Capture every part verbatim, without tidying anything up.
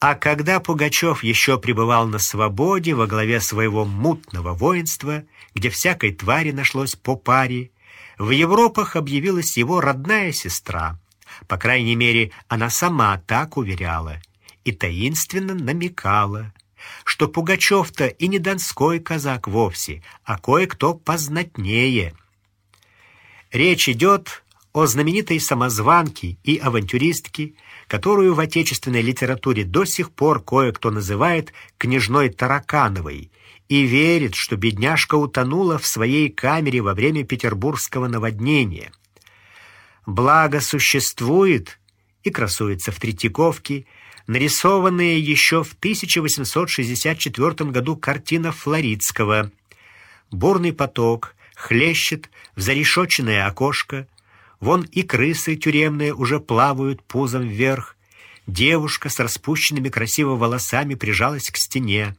А когда Пугачев еще пребывал на свободе во главе своего мутного воинства, где всякой твари нашлось по паре, в Европах объявилась его родная сестра. По крайней мере, она сама так уверяла и таинственно намекала, что Пугачев-то и не донской казак вовсе, а кое-кто познатнее. Речь идет о знаменитой самозванке и авантюристке, которую в отечественной литературе до сих пор кое-кто называет княжной Таракановой и верит, что бедняжка утонула в своей камере во время петербургского наводнения. Благо существует и красуется в Третьяковке нарисованная еще в тысяча восемьсот шестьдесят четвёртом году картина Флоридского. Бурный поток хлещет в зарешоченное окошко, вон и крысы тюремные уже плавают пузом вверх, девушка с распущенными красиво волосами прижалась к стене.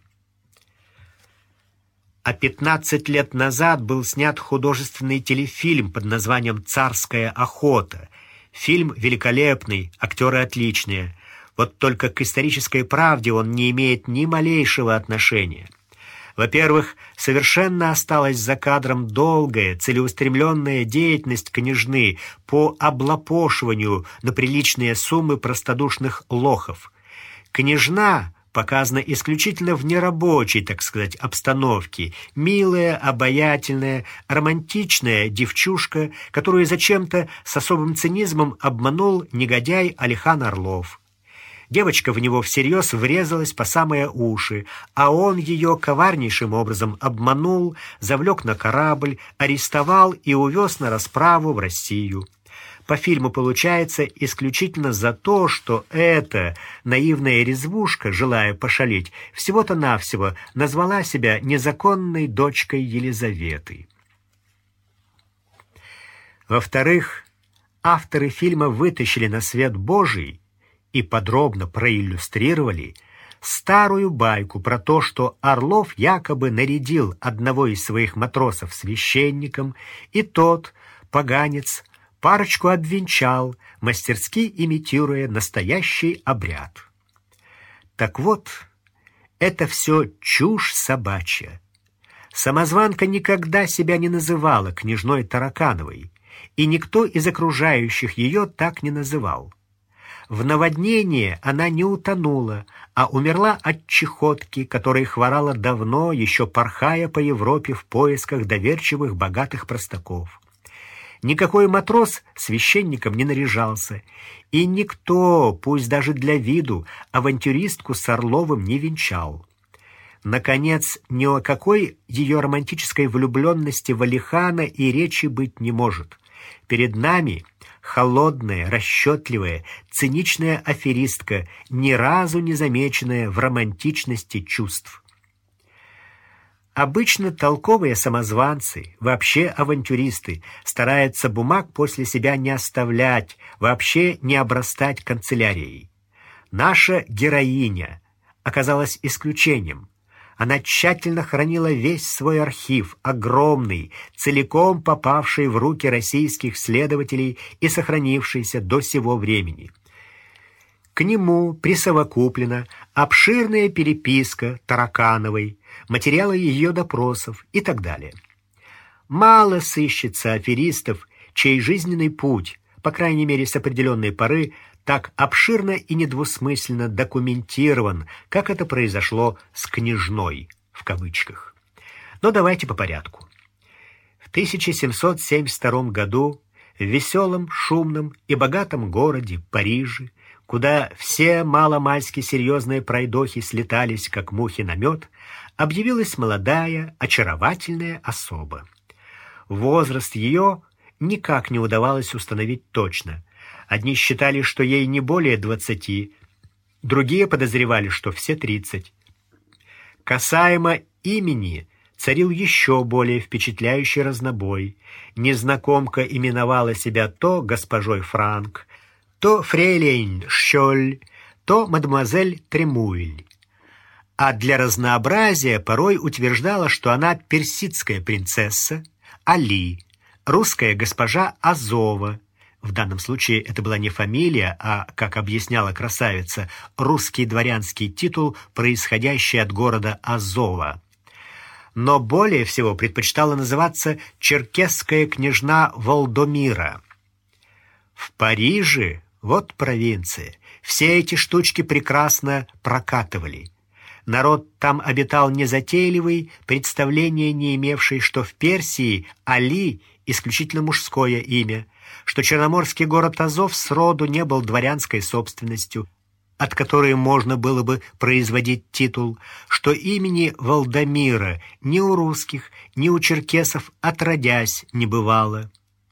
А пятнадцать лет назад был снят художественный телефильм под названием «Царская охота». Фильм великолепный, актеры отличные. Вот только к исторической правде он не имеет ни малейшего отношения. Во-первых, совершенно осталась за кадром долгая, целеустремленная деятельность княжны по облапошиванию на приличные суммы простодушных лохов. Княжна показана исключительно в нерабочей, так сказать, обстановке. Милая, обаятельная, романтичная девчушка, которую зачем-то с особым цинизмом обманул негодяй Алихан Орлов. Девочка в него всерьез врезалась по самые уши, а он ее коварнейшим образом обманул, завлек на корабль, арестовал и увез на расправу в Россию. По фильму получается исключительно за то, что эта наивная резвушка, желая пошалить, всего-то навсего назвала себя незаконной дочкой Елизаветы. Во-вторых, авторы фильма вытащили на свет Божий и подробно проиллюстрировали старую байку про то, что Орлов якобы нарядил одного из своих матросов священником, и тот, поганец, парочку обвенчал, мастерски имитируя настоящий обряд. Так вот, это все чушь собачья. Самозванка никогда себя не называла княжной Таракановой, и никто из окружающих ее так не называл. В наводнении она не утонула, а умерла от чехотки, которой хворала давно, еще порхая по Европе в поисках доверчивых богатых простаков. Никакой матрос священником не наряжался, и никто, пусть даже для виду, авантюристку с Орловым не венчал. Наконец, ни о какой ее романтической влюбленности в Алихана и речи быть не может. Перед нами холодная, расчетливая, циничная аферистка, ни разу не замеченная в романтичности чувств. Обычно толковые самозванцы, вообще авантюристы, стараются бумаг после себя не оставлять, вообще не обрастать канцелярией. Наша героиня оказалась исключением. Она тщательно хранила весь свой архив, огромный, целиком попавший в руки российских следователей и сохранившийся до сего времени. К нему присовокуплена обширная переписка Таракановой, материалы ее допросов и так далее. Мало сыщется аферистов, чей жизненный путь, по крайней мере с определенной поры, так обширно и недвусмысленно документирован, как это произошло с «княжной» в кавычках. Но давайте по порядку. В тысяча семьсот семьдесят втором году в веселом, шумном и богатом городе Париже, куда все маломальски серьезные пройдохи слетались, как мухи на мед, объявилась молодая, очаровательная особа. Возраст ее никак не удавалось установить точно. Одни считали, что ей не более двадцати, другие подозревали, что все тридцать. Касаемо имени царил еще более впечатляющий разнобой. Незнакомка именовала себя то госпожой Франк, то фрейлейн Шоль, то мадемуазель Тремуэль. А для разнообразия порой утверждала, что она персидская принцесса Али, русская госпожа Азова, В данном случае это была не фамилия, а, как объясняла красавица, русский дворянский титул, происходящий от города Азова. Но более всего предпочитала называться черкесская княжна Волдомира. В Париже, вот провинция, все эти штучки прекрасно прокатывали. Народ там обитал незатейливый, представления не имевший, что в Персии Али — исключительно мужское имя, что черноморский город Азов сроду не был дворянской собственностью, от которой можно было бы производить титул, что имени Волдомира ни у русских, ни у черкесов отродясь не бывало.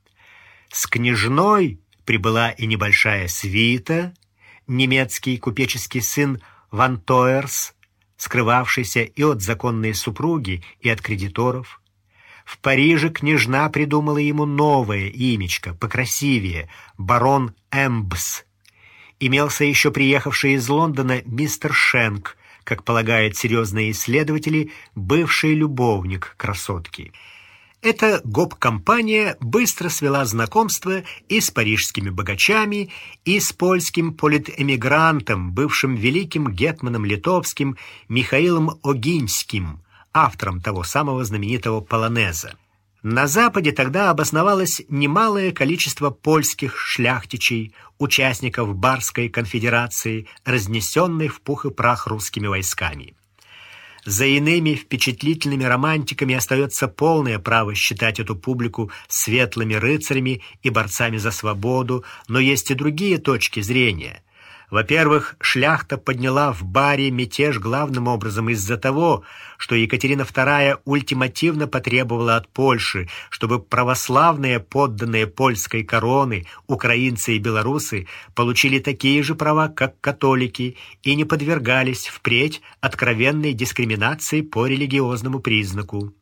С княжной прибыла и небольшая свита, немецкий купеческий сын Вантоерс, скрывавшийся и от законной супруги, и от кредиторов. В Париже княжна придумала ему новое имечко, покрасивее — барон Эмбс. Имелся еще приехавший из Лондона мистер Шенк, как полагают серьезные исследователи, бывший любовник красотки. Эта гоп-компания быстро свела знакомство и с парижскими богачами, и с польским политэмигрантом, бывшим великим гетманом литовским Михаилом Огинским, автором того самого знаменитого полонеза. На Западе тогда обосновалось немалое количество польских шляхтичей, участников Барской конфедерации, разнесенной в пух и прах русскими войсками. За иными впечатлительными романтиками остается полное право считать эту публику светлыми рыцарями и борцами за свободу, но есть и другие точки зрения. Во-первых, шляхта подняла в Баре мятеж главным образом из-за того, что Екатерина вторая ультимативно потребовала от Польши, чтобы православные подданные польской короны, украинцы и белорусы, получили такие же права, как католики, и не подвергались впредь откровенной дискриминации по религиозному признаку.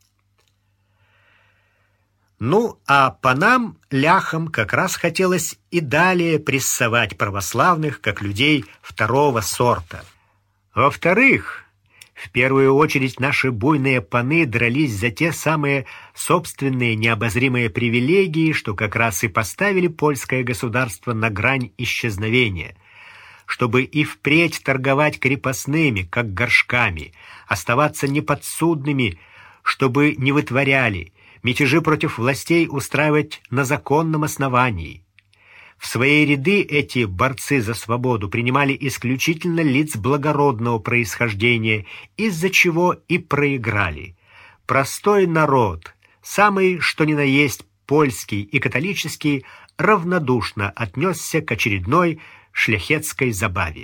Ну, а по нам, ляхам, как раз хотелось и далее прессовать православных, как людей второго сорта. Во-вторых, в первую очередь наши буйные паны дрались за те самые собственные необозримые привилегии, что как раз и поставили польское государство на грань исчезновения, чтобы и впредь торговать крепостными, как горшками, оставаться неподсудными, чтобы не вытворяли, мятежи против властей устраивать на законном основании. В свои ряды эти борцы за свободу принимали исключительно лиц благородного происхождения, из-за чего и проиграли. Простой народ, самый что ни на есть польский и католический, равнодушно отнесся к очередной шляхетской забаве.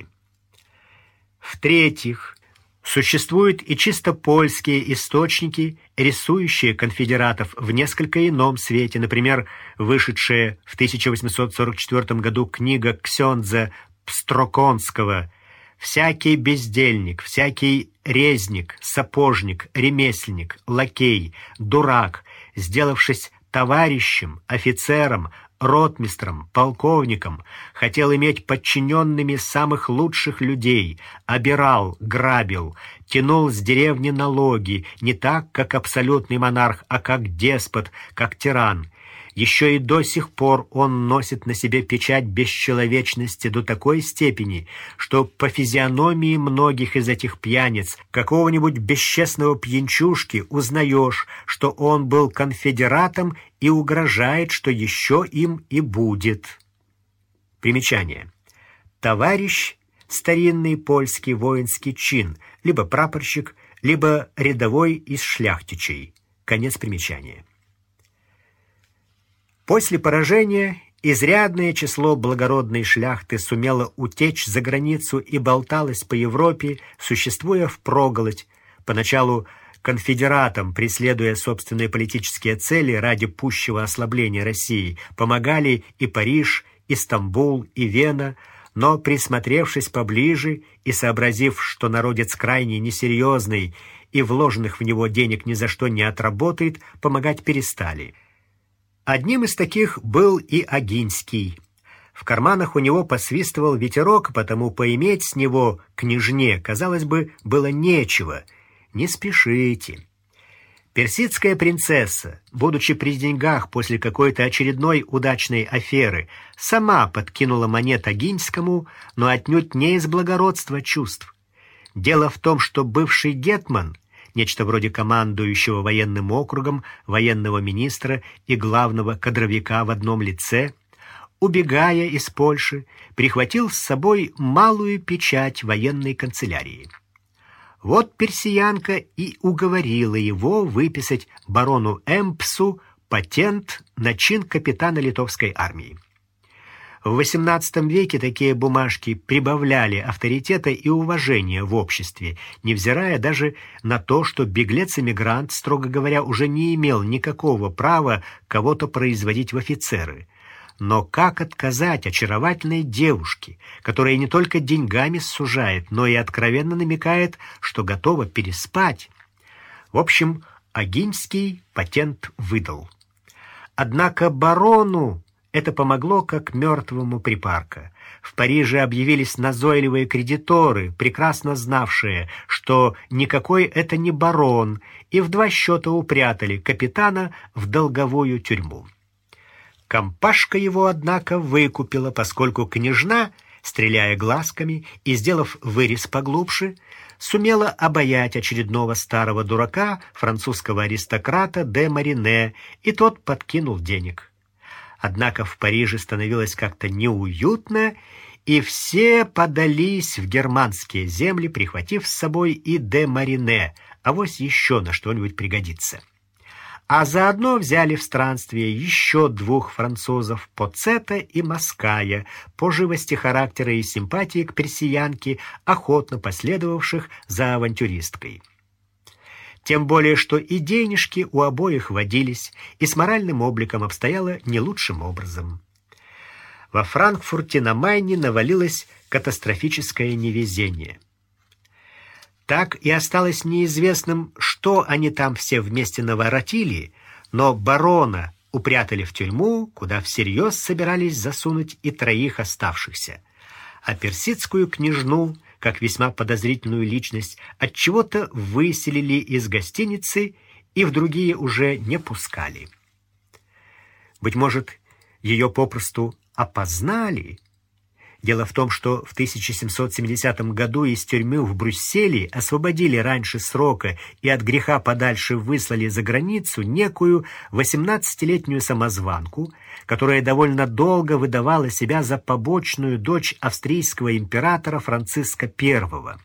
В-третьих, существуют и чисто польские источники, рисующие конфедератов в несколько ином свете, например, вышедшая в тысяча восемьсот сорок четвёртом году книга Ксёндза Пстроконского «Всякий бездельник, всякий резник, сапожник, ремесленник, лакей, дурак, сделавшись товарищем, офицером, ротмистром, полковником, хотел иметь подчиненными самых лучших людей, обирал, грабил, тянул с деревни налоги, не так, как абсолютный монарх, а как деспот, как тиран. Еще и до сих пор он носит на себе печать бесчеловечности до такой степени, что по физиономии многих из этих пьяниц, какого-нибудь бесчестного пьянчушки, узнаешь, что он был конфедератом и угрожает, что еще им и будет. Примечание. Товарищ — старинный польский воинский чин, либо прапорщик, либо рядовой из шляхтичей. Конец примечания. После поражения изрядное число благородной шляхты сумело утечь за границу и болталось по Европе, существуя впроголодь, поначалу конфедератам, преследуя собственные политические цели ради пущего ослабления России, помогали и Париж, и Стамбул, и Вена, но, присмотревшись поближе и сообразив, что народец крайне несерьезный и вложенных в него денег ни за что не отработает, помогать перестали. Одним из таких был и Огинский. В карманах у него посвистывал ветерок, потому поиметь с него княжне, казалось бы, было нечего. Не спешите. Персидская принцесса, будучи при деньгах после какой-то очередной удачной аферы, сама подкинула монет Огинскому, но отнюдь не из благородства чувств. Дело в том, что бывший гетман, нечто вроде командующего военным округом, военного министра и главного кадровика в одном лице, убегая из Польши, прихватил с собой малую печать военной канцелярии. Вот персиянка и уговорила его выписать барону Эмпсу патент на чин капитана литовской армии. В восемнадцатом веке такие бумажки прибавляли авторитета и уважения в обществе, невзирая даже на то, что беглец-эмигрант, строго говоря, уже не имел никакого права кого-то производить в офицеры. Но как отказать очаровательной девушке, которая не только деньгами сужает, но и откровенно намекает, что готова переспать? В общем, Огинский патент выдал. Однако барону это помогло как мертвому припарка. В Париже объявились назойливые кредиторы, прекрасно знавшие, что никакой это не барон, и в два счета упрятали капитана в долговую тюрьму. Компашка его, однако, выкупила, поскольку княжна, стреляя глазками и сделав вырез поглубже, сумела обаять очередного старого дурака, французского аристократа де Марине, и тот подкинул денег. Однако в Париже становилось как-то неуютно, и все подались в германские земли, прихватив с собой и де Марине, авось еще на что-нибудь пригодится. А заодно взяли в странствие еще двух французов, Поцета и Маская, по живости характера и симпатии к персиянке, охотно последовавших за авантюристкой. Тем более, что и денежки у обоих водились, и с моральным обликом обстояло не лучшим образом. Во Франкфурте на Майне навалилось катастрофическое невезение. Так и осталось неизвестным, что они там все вместе наворотили, но барона упрятали в тюрьму, куда всерьез собирались засунуть и троих оставшихся. А персидскую княжну, как весьма подозрительную личность, отчего-то выселили из гостиницы и в другие уже не пускали. Быть может, ее попросту опознали? Дело в том, что в тысяча семьсот семидесятом году из тюрьмы в Брюсселе освободили раньше срока и от греха подальше выслали за границу некую восемнадцатилетнюю самозванку, которая довольно долго выдавала себя за побочную дочь австрийского императора Франциска Первого.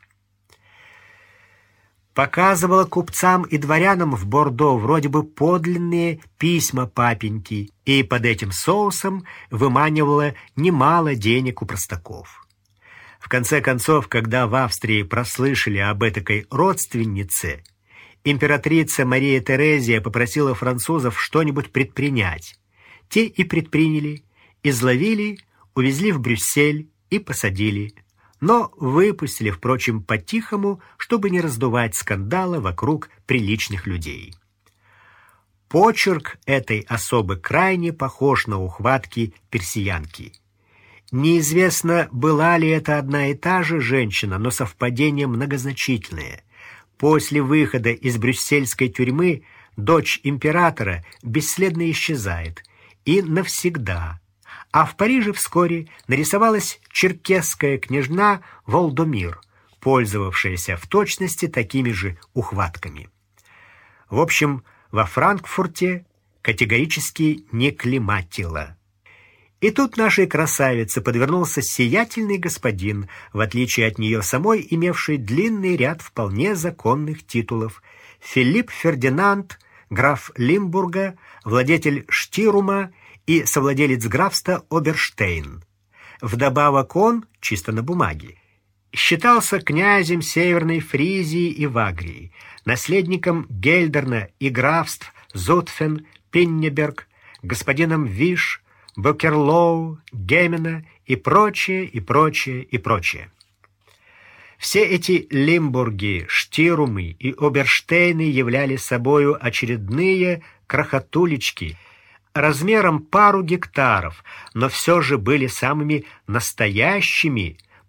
Показывала купцам и дворянам в Бордо вроде бы подлинные письма папеньки и под этим соусом выманивала немало денег у простаков. В конце концов, когда в Австрии прослышали об этакой родственнице, императрица Мария Терезия попросила французов что-нибудь предпринять. Те и предприняли, изловили, увезли в Брюссель и посадили. Но выпустили, впрочем, по-тихому, чтобы не раздувать скандала вокруг приличных людей. Почерк этой особы крайне похож на ухватки персиянки. Неизвестно, была ли это одна и та же женщина, но совпадение многозначительное. После выхода из брюссельской тюрьмы дочь императора бесследно исчезает и навсегда. А в Париже вскоре нарисовалась черкесская княжна Волдомир, пользовавшаяся в точности такими же ухватками. В общем, во Франкфурте категорически не климатило. И тут нашей красавице подвернулся сиятельный господин, в отличие от нее самой, имевший длинный ряд вполне законных титулов: Филипп Фердинанд, граф Лимбурга, владетель Штирума и совладелец графства Оберштейн. Вдобавок он, чисто на бумаге, считался князем Северной Фризии и Вагрии, наследником Гельдерна и графств Зутфен, Пиннеберг, господином Виш, Бокерлоу, Гемена и прочее, и прочее, и прочее. Все эти Лимбурги, Штирумы и Оберштейны являли собою очередные крохотулечки размером пару гектаров, но все же были самыми настоящими,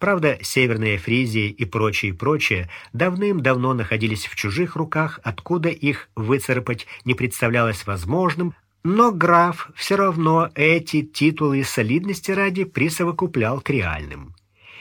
Правда, Северная Фризия и прочее, прочее давным-давно находились в чужих руках, откуда их выцарапать не представлялось возможным, но граф все равно эти титулы солидности ради присовокуплял к реальным.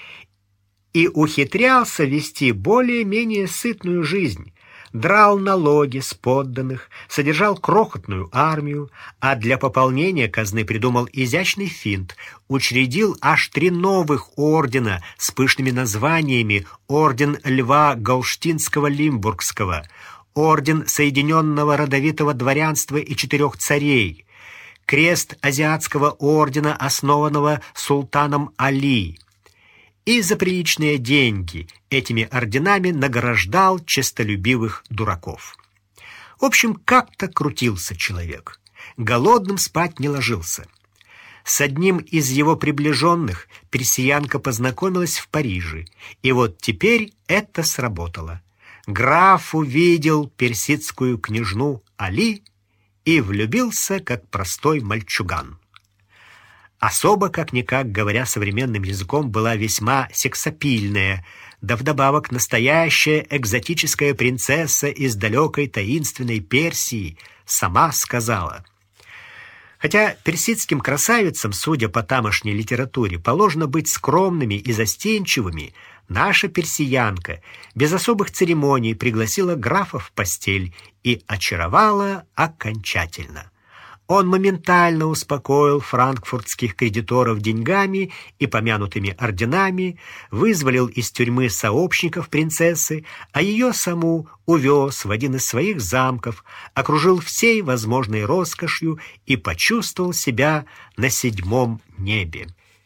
И ухитрялся вести более-менее сытную жизнь. Драл налоги с подданных, содержал крохотную армию, а для пополнения казны придумал изящный финт, учредил аж три новых ордена с пышными названиями: орден Льва Галштинского-Лимбургского, орден Соединенного родовитого дворянства и четырех царей, крест Азиатского ордена, основанного султаном Али, и за приличные деньги этими орденами награждал честолюбивых дураков. В общем, как-то крутился человек. Голодным спать не ложился. С одним из его приближенных персиянка познакомилась в Париже, и вот теперь это сработало. Граф увидел персидскую княжну Али и влюбился, как простой мальчуган. Особо, как-никак, говоря современным языком, была весьма сексапильная, да вдобавок настоящая экзотическая принцесса из далекой таинственной Персии сама сказала. Хотя персидским красавицам, судя по тамошней литературе, положено быть скромными и застенчивыми, наша персиянка без особых церемоний пригласила графа в постель и очаровала окончательно. Он моментально успокоил франкфуртских кредиторов деньгами и помянутыми орденами, вызволил из тюрьмы сообщников принцессы, а ее саму увез в один из своих замков, окружил всей возможной роскошью и почувствовал себя на седьмом небе.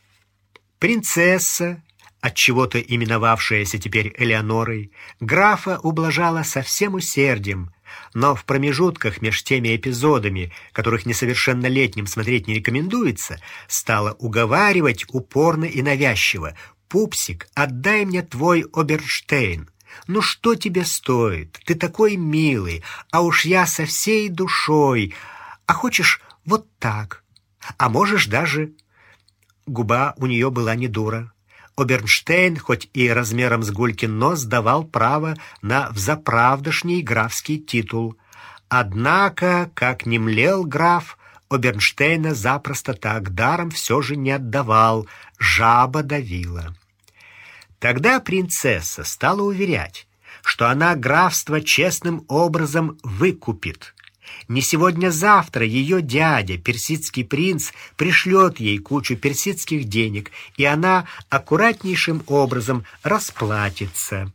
Принцесса, отчего-то именовавшаяся теперь Элеонорой, графа ублажала со всем усердием, но в промежутках меж теми эпизодами, которых несовершеннолетним смотреть не рекомендуется, стала уговаривать упорно и навязчиво: «Пупсик, отдай мне твой Оберштейн. Ну что тебе стоит? Ты такой милый, а уж я со всей душой. А хочешь вот так? А можешь даже...» Губа у нее была не дура. Оберштейн, хоть и размером с Гулькин нос, давал право на взаправдошний графский титул. Однако, как ни млел граф, Оберштейна запросто так даром все же не отдавал, жаба давила. Тогда принцесса стала уверять, что она графство честным образом выкупит. Не сегодня-завтра ее дядя, персидский принц, пришлет ей кучу персидских денег, и она аккуратнейшим образом расплатится.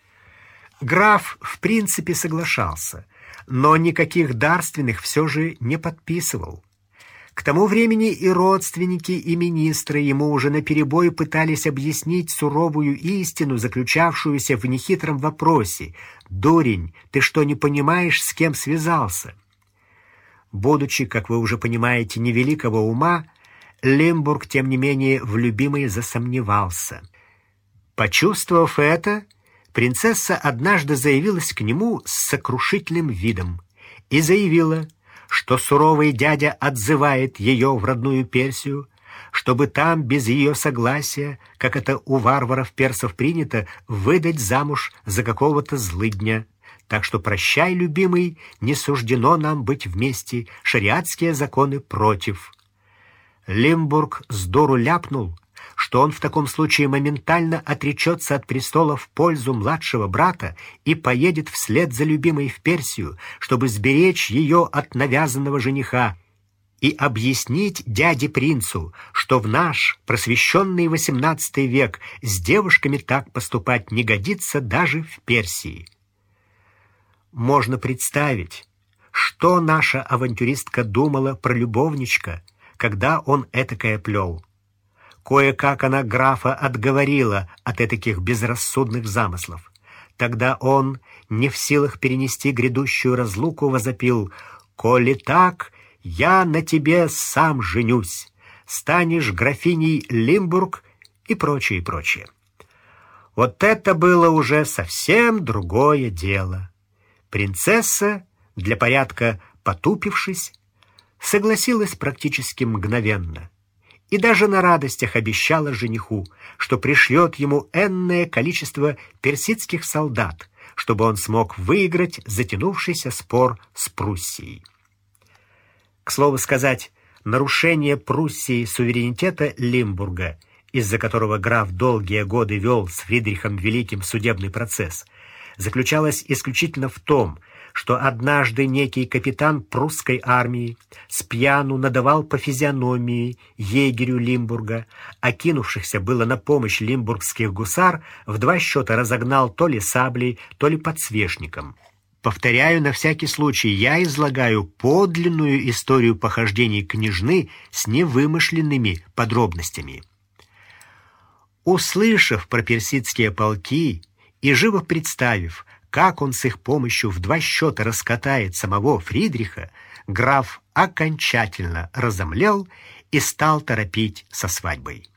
Граф в принципе соглашался, но никаких дарственных все же не подписывал. К тому времени и родственники, и министры ему уже наперебой пытались объяснить суровую истину, заключавшуюся в нехитром вопросе: «Дурень, ты что, не понимаешь, с кем связался?» Будучи, как вы уже понимаете, невеликого ума, Лимбург, тем не менее, в любимой засомневался. Почувствовав это, принцесса однажды заявилась к нему с сокрушительным видом и заявила, что суровый дядя отзывает ее в родную Персию, чтобы там без ее согласия, как это у варваров-персов принято, выдать замуж за какого-то злыдня. Так что прощай, любимый, не суждено нам быть вместе, шариатские законы против. Лимбург сдуру ляпнул, что он в таком случае моментально отречется от престола в пользу младшего брата и поедет вслед за любимой в Персию, чтобы сберечь ее от навязанного жениха, и объяснить дяде-принцу, что в наш просвещенный восемнадцатый век с девушками так поступать не годится даже в Персии. Можно представить, что наша авантюристка думала про любовничка, когда он этакое плел. Кое-как она графа отговорила от этаких безрассудных замыслов. Тогда он, не в силах перенести грядущую разлуку, возопил: «Коли так, я на тебе сам женюсь, станешь графиней Лимбург» и прочее, и прочее. Вот это было уже совсем другое дело. Принцесса, для порядка потупившись, согласилась практически мгновенно. и даже на радостях обещала жениху, что пришлет ему энное количество персидских солдат, чтобы он смог выиграть затянувшийся спор с Пруссией. К слову сказать, нарушение Пруссии суверенитета Лимбурга, из-за которого граф долгие годы вел с Фридрихом Великим судебный процесс, заключалось исключительно в том, что однажды некий капитан прусской армии спьяну надавал по физиономии егерю Лимбурга, окинувшихся было на помощь лимбургских гусар, в два счета разогнал то ли саблей, то ли подсвечником. Повторяю, на всякий случай, я излагаю подлинную историю похождений княжны с невымышленными подробностями. Услышав про персидские полки и живо представив, как он с их помощью в два счета раскатает самого Фридриха, граф окончательно разомлел и стал торопить со свадьбой.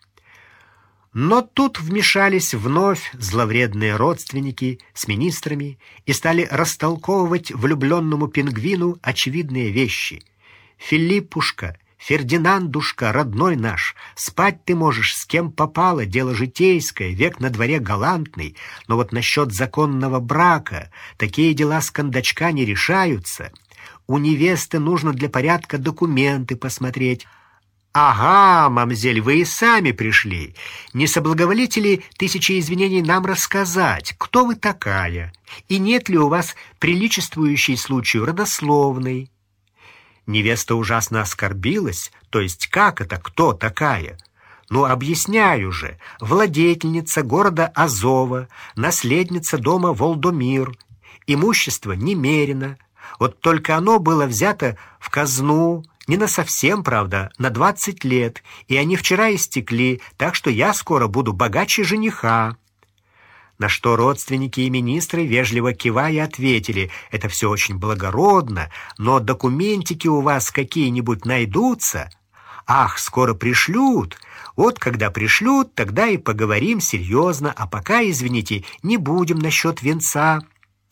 Но тут вмешались вновь зловредные родственники с министрами и стали растолковывать влюбленному пингвину очевидные вещи. «Филиппушка, Фердинандушка, родной наш, спать ты можешь с кем попало, дело житейское, век на дворе галантный, но вот насчет законного брака такие дела с кондачка не решаются. У невесты нужно для порядка документы посмотреть». «Ага, мамзель, вы и сами пришли. Не соблаговолите ли тысячи извинений нам рассказать, кто вы такая, и нет ли у вас приличествующей случаю родословной?» Невеста ужасно оскорбилась, то есть как это, кто такая? Ну, объясняю же, владетельница города Азова, наследница дома Волдомир, имущество немерено, вот только оно было взято в казну, не на совсем, правда, на двадцать лет, и они вчера истекли, так что я скоро буду богаче жениха. На что родственники и министры, вежливо кивая, ответили: «Это все очень благородно, но документики у вас какие-нибудь найдутся?» «Ах, скоро пришлют! Вот когда пришлют, тогда и поговорим серьезно, а пока, извините, не будем насчет венца».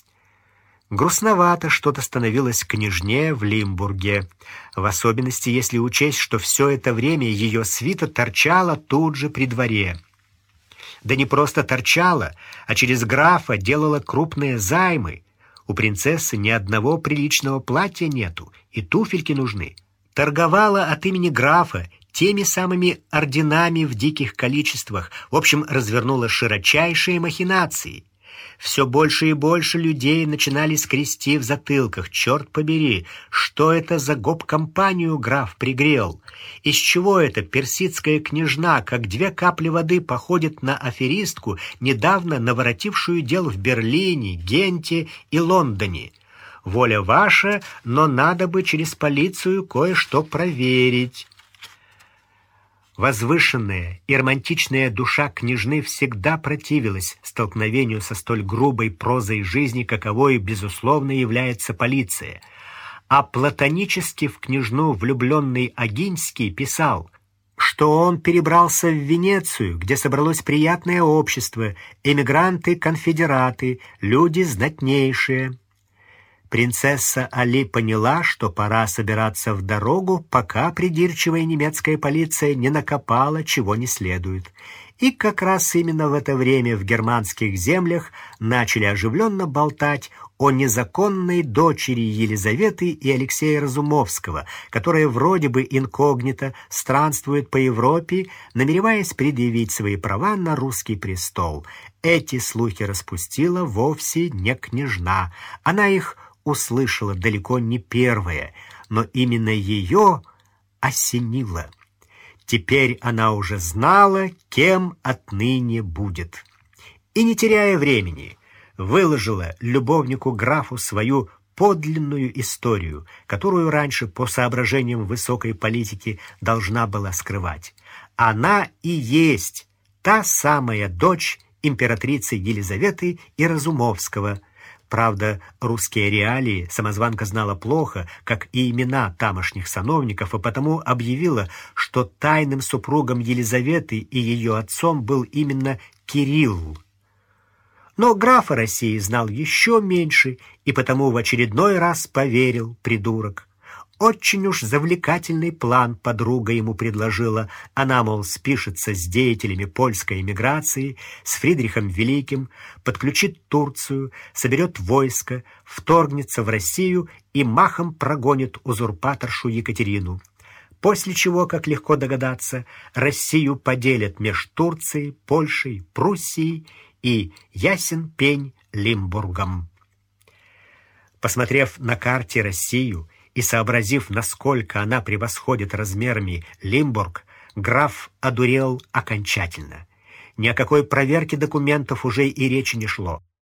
Грустновато что-то становилось княжне в Лимбурге, в особенности если учесть, что все это время ее свита торчала тут же при дворе. Да не просто торчала, а через графа делала крупные займы. У принцессы ни одного приличного платья нету, и туфельки нужны. Торговала от имени графа теми самыми орденами в диких количествах, в общем, развернула широчайшие махинации. Все больше и больше людей начинали скрести в затылках. Черт побери, что это за гоп-компанию граф пригрел? Из чего эта персидская княжна, как две капли воды, походит на аферистку, недавно наворотившую дел в Берлине, Генте и Лондоне? Воля ваша, но надо бы через полицию кое-что проверить». Возвышенная и романтичная душа княжны всегда противилась столкновению со столь грубой прозой жизни, каковой, безусловно, является полиция. А платонически в княжну влюбленный Агинский писал, что он перебрался в Венецию, где собралось приятное общество, эмигранты-конфедераты, люди знатнейшие. Принцесса Али поняла, что пора собираться в дорогу, пока придирчивая немецкая полиция не накопала чего не следует. И как раз именно в это время в германских землях начали оживленно болтать о незаконной дочери Елизаветы и Алексея Разумовского, которая вроде бы инкогнито странствует по Европе, намереваясь предъявить свои права на русский престол. Эти слухи распустила вовсе не княжна. Она их услышала далеко не первая, но именно ее осенило. Теперь она уже знала, кем отныне будет. И, не теряя времени, выложила любовнику графу свою подлинную историю, которую раньше по соображениям высокой политики должна была скрывать. Она и есть та самая дочь императрицы Елизаветы и Разумовского. Правда, русские реалии самозванка знала плохо, как и имена тамошних сановников, и потому объявила, что тайным супругом Елизаветы и ее отцом был именно Кирилл. Но граф о России знал еще меньше, и потому в очередной раз поверил, придурок. Очень уж завлекательный план подруга ему предложила. Она, мол, спишется с деятелями польской эмиграции, с Фридрихом Великим, подключит Турцию, соберет войско, вторгнется в Россию и махом прогонит узурпаторшу Екатерину. После чего, как легко догадаться, Россию поделят меж Турцией, Польшей, Пруссией и, ясен пень, Лимбургом. Посмотрев на карте Россию и сообразив, насколько она превосходит размерами Лимбург, граф одурел окончательно. Ни о какой проверке документов уже и речи не шло.